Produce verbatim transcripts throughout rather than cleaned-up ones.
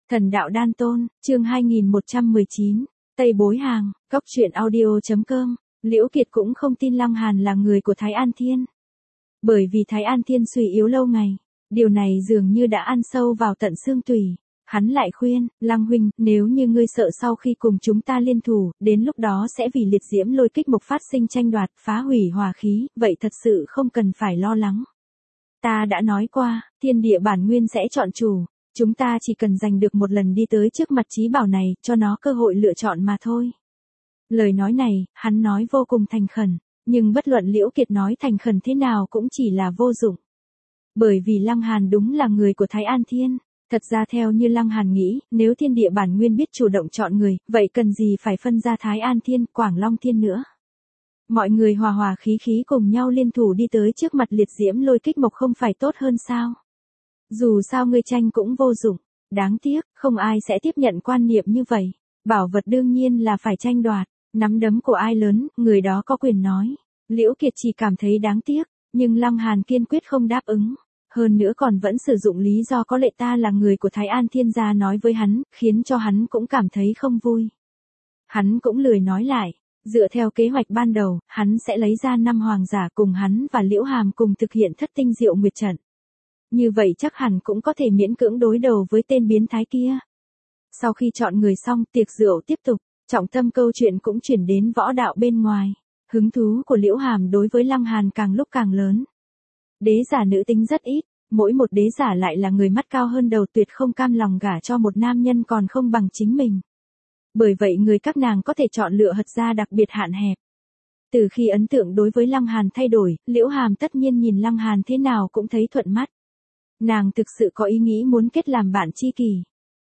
Thần đạo đan tôn, chương hai nghìn một trăm mười chín, Tây Bối Hàng, Cốc truyện audio.com, Liễu Kiệt cũng không tin Lăng Hàn là người của Thái An Thiên. Bởi vì Thái An Thiên suy yếu lâu ngày, điều này dường như đã ăn sâu vào tận xương tủy. Hắn lại khuyên, Lăng huynh, nếu như ngươi sợ sau khi cùng chúng ta liên thủ, đến lúc đó sẽ vì liệt diễm lôi kích mộc phát sinh tranh đoạt, phá hủy hòa khí, vậy thật sự không cần phải lo lắng. Ta đã nói qua, thiên địa bản nguyên sẽ chọn chủ. Chúng ta chỉ cần giành được một lần đi tới trước mặt chí bảo này, cho nó cơ hội lựa chọn mà thôi. Lời nói này, hắn nói vô cùng thành khẩn, nhưng bất luận Liễu Kiệt nói thành khẩn thế nào cũng chỉ là vô dụng. Bởi vì Lăng Hàn đúng là người của Thái An Thiên. Thật ra theo như Lăng Hàn nghĩ, nếu thiên địa bản nguyên biết chủ động chọn người, vậy cần gì phải phân ra Thái An Thiên, Quảng Long Thiên nữa. Mọi người hòa hòa khí khí cùng nhau liên thủ đi tới trước mặt liệt diễm lôi kích mộc không phải tốt hơn sao? Dù sao ngươi tranh cũng vô dụng, đáng tiếc, không ai sẽ tiếp nhận quan niệm như vậy. Bảo vật đương nhiên là phải tranh đoạt, nắm đấm của ai lớn, người đó có quyền nói. Liễu Kiệt chỉ cảm thấy đáng tiếc, nhưng Lăng Hàn kiên quyết không đáp ứng. Hơn nữa còn vẫn sử dụng lý do có lệ ta là người của Thái An Thiên gia nói với hắn, khiến cho hắn cũng cảm thấy không vui. Hắn cũng lười nói lại, dựa theo kế hoạch ban đầu, hắn sẽ lấy ra năm hoàng giả cùng hắn và Liễu Hàm cùng thực hiện thất tinh diệu nguyệt trận. Như vậy chắc hẳn cũng có thể miễn cưỡng đối đầu với tên biến thái kia. Sau khi chọn người xong, tiệc rượu tiếp tục, trọng tâm câu chuyện cũng chuyển đến võ đạo bên ngoài. Hứng thú của Liễu Hàm đối với Lăng Hàn càng lúc càng lớn. Đế giả nữ tính rất ít, mỗi một đế giả lại là người mắt cao hơn đầu tuyệt không cam lòng gả cho một nam nhân còn không bằng chính mình. Bởi vậy người các nàng có thể chọn lựa hật gia đặc biệt hạn hẹp. Từ khi ấn tượng đối với Lăng Hàn thay đổi, Liễu Hàm tất nhiên nhìn Lăng Hàn thế nào cũng thấy thuận mắt. Nàng thực sự có ý nghĩ muốn kết làm bạn tri kỷ.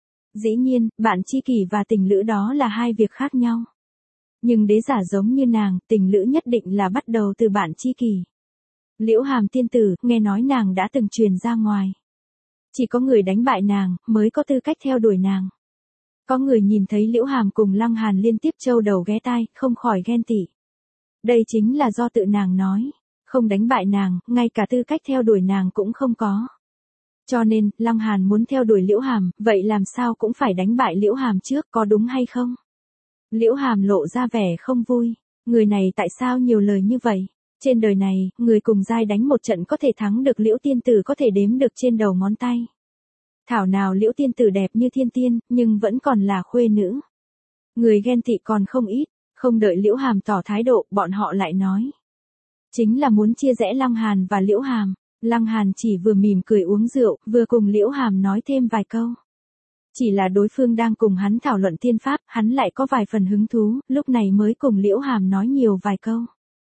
Dĩ nhiên, bạn tri kỷ và tình lữ đó là hai việc khác nhau. Nhưng đế giả giống như nàng, tình lữ nhất định là bắt đầu từ bạn tri kỷ. Liễu Hàm tiên tử, nghe nói nàng đã từng truyền ra ngoài. Chỉ có người đánh bại nàng, mới có tư cách theo đuổi nàng. Có người nhìn thấy Liễu Hàm cùng Lăng Hàn liên tiếp trâu đầu ghé tai, không khỏi ghen tị. Đây chính là do tự nàng nói, không đánh bại nàng, ngay cả tư cách theo đuổi nàng cũng không có. Cho nên, Lăng Hàn muốn theo đuổi Liễu Hàm, vậy làm sao cũng phải đánh bại Liễu Hàm trước, có đúng hay không? Liễu Hàm lộ ra vẻ không vui, người này tại sao nhiều lời như vậy? Trên đời này, người cùng giai đánh một trận có thể thắng được Liễu tiên tử có thể đếm được trên đầu ngón tay. Thảo nào Liễu tiên tử đẹp như thiên tiên, nhưng vẫn còn là khuê nữ. Người ghen tị còn không ít, không đợi Liễu Hàm tỏ thái độ, bọn họ lại nói. Chính là muốn chia rẽ Lăng Hàn và Liễu Hàm. Lăng Hàn chỉ vừa mỉm cười uống rượu, vừa cùng Liễu Hàm nói thêm vài câu. Chỉ là đối phương đang cùng hắn thảo luận tiên pháp, hắn lại có vài phần hứng thú, lúc này mới cùng Liễu Hàm nói nhiều vài câu.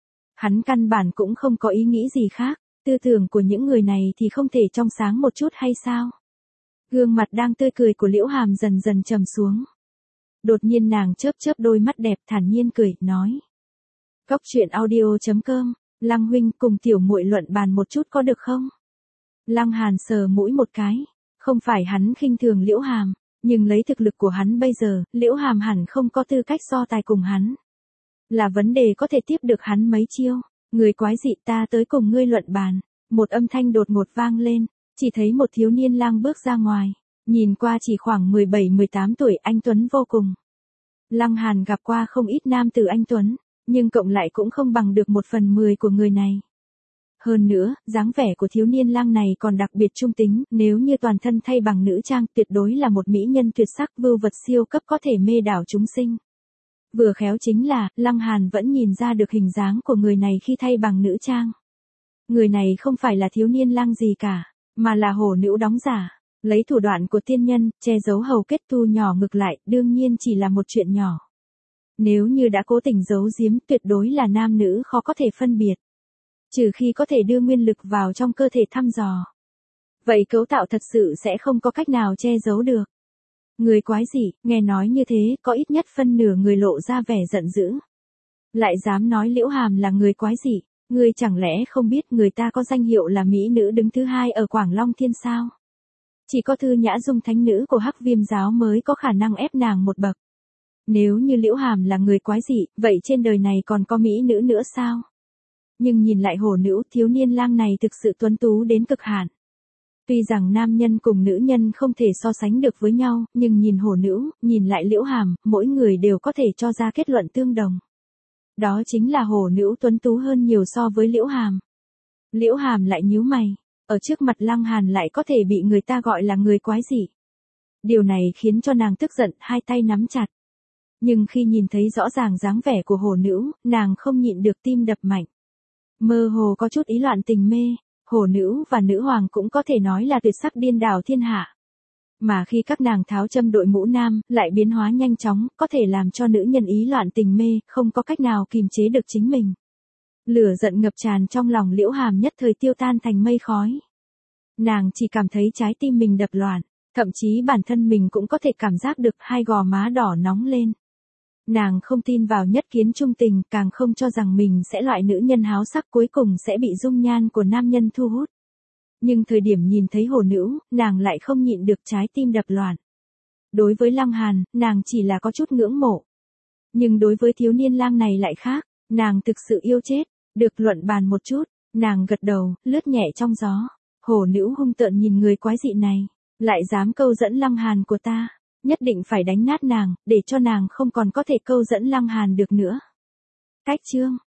Hắn căn bản cũng không có ý nghĩ gì khác, tư tưởng của những người này thì không thể trong sáng một chút hay sao? Gương mặt đang tươi cười của Liễu Hàm dần dần trầm xuống. Đột nhiên nàng chớp chớp đôi mắt đẹp thản nhiên cười, nói. Cốc truyện audio.com, Lăng huynh cùng tiểu muội luận bàn một chút có được không? Lăng Hàn sờ mũi một cái, không phải hắn khinh thường Liễu Hàm, nhưng lấy thực lực của hắn bây giờ, Liễu Hàm hẳn không có tư cách so tài cùng hắn. Là vấn đề có thể tiếp được hắn mấy chiêu, người quái dị ta tới cùng ngươi luận bàn. Một âm thanh đột ngột vang lên, chỉ thấy một thiếu niên lang bước ra ngoài, nhìn qua chỉ khoảng mười bảy mười tám tuổi, anh tuấn vô cùng. Lăng Hàn gặp qua không ít nam tử anh tuấn, nhưng cộng lại cũng không bằng được một phần mười của người này. Hơn nữa, dáng vẻ của thiếu niên lang này còn đặc biệt trung tính, nếu như toàn thân thay bằng nữ trang tuyệt đối là một mỹ nhân tuyệt sắc vưu vật siêu cấp có thể mê đảo chúng sinh. Vừa khéo chính là, Lăng Hàn vẫn nhìn ra được hình dáng của người này khi thay bằng nữ trang. Người này không phải là thiếu niên lang gì cả, mà là hổ nữ đóng giả, lấy thủ đoạn của tiên nhân, che giấu hầu kết tu nhỏ ngược lại, đương nhiên chỉ là một chuyện nhỏ. Nếu như đã cố tình giấu giếm, tuyệt đối là nam nữ khó có thể phân biệt. Trừ khi có thể đưa nguyên lực vào trong cơ thể thăm dò. Vậy cấu tạo thật sự sẽ không có cách nào che giấu được. Người quái dị, nghe nói như thế, có ít nhất phân nửa người lộ ra vẻ giận dữ. Lại dám nói Liễu Hàm là người quái dị, ngươi chẳng lẽ không biết người ta có danh hiệu là mỹ nữ đứng thứ hai ở Quảng Long Thiên sao? Chỉ có Thư Nhã Dung thánh nữ của Hắc Viêm giáo mới có khả năng ép nàng một bậc. Nếu như Liễu Hàm là người quái dị, vậy trên đời này còn có mỹ nữ nữa sao? Nhưng nhìn lại hổ nữ, thiếu niên lang này thực sự tuấn tú đến cực hạn. Tuy rằng nam nhân cùng nữ nhân không thể so sánh được với nhau, nhưng nhìn Hổ Nữ, nhìn lại Liễu Hàm, mỗi người đều có thể cho ra kết luận tương đồng. Đó chính là Hổ Nữ tuấn tú hơn nhiều so với Liễu Hàm. Liễu Hàm lại nhíu mày, ở trước mặt Lăng Hàn lại có thể bị người ta gọi là người quái dị. Điều này khiến cho nàng tức giận, hai tay nắm chặt. Nhưng khi nhìn thấy rõ ràng dáng vẻ của Hổ Nữ, nàng không nhịn được tim đập mạnh. Mơ hồ có chút ý loạn tình mê, Hổ Nữ và nữ hoàng cũng có thể nói là tuyệt sắc điên đảo thiên hạ. Mà khi các nàng tháo châm đội mũ nam, lại biến hóa nhanh chóng, có thể làm cho nữ nhân ý loạn tình mê, không có cách nào kìm chế được chính mình. Lửa giận ngập tràn trong lòng Liễu Hàm nhất thời tiêu tan thành mây khói. Nàng chỉ cảm thấy trái tim mình đập loạn, thậm chí bản thân mình cũng có thể cảm giác được hai gò má đỏ nóng lên. Nàng không tin vào nhất kiến trung tình, càng không cho rằng mình sẽ loại nữ nhân háo sắc cuối cùng sẽ bị dung nhan của nam nhân thu hút. Nhưng thời điểm nhìn thấy Hổ Nữ, nàng lại không nhịn được trái tim đập loạn. Đối với Lăng Hàn, nàng chỉ là có chút ngưỡng mộ. Nhưng đối với thiếu niên lang này lại khác, nàng thực sự yêu chết. Được luận bàn một chút, nàng gật đầu, lướt nhẹ trong gió. Hổ Nữ hung tợn nhìn người quái dị này, lại dám câu dẫn Lăng Hàn của ta, nhất định phải đánh nát nàng, để cho nàng không còn có thể câu dẫn Lăng Hàn được nữa. Cách chương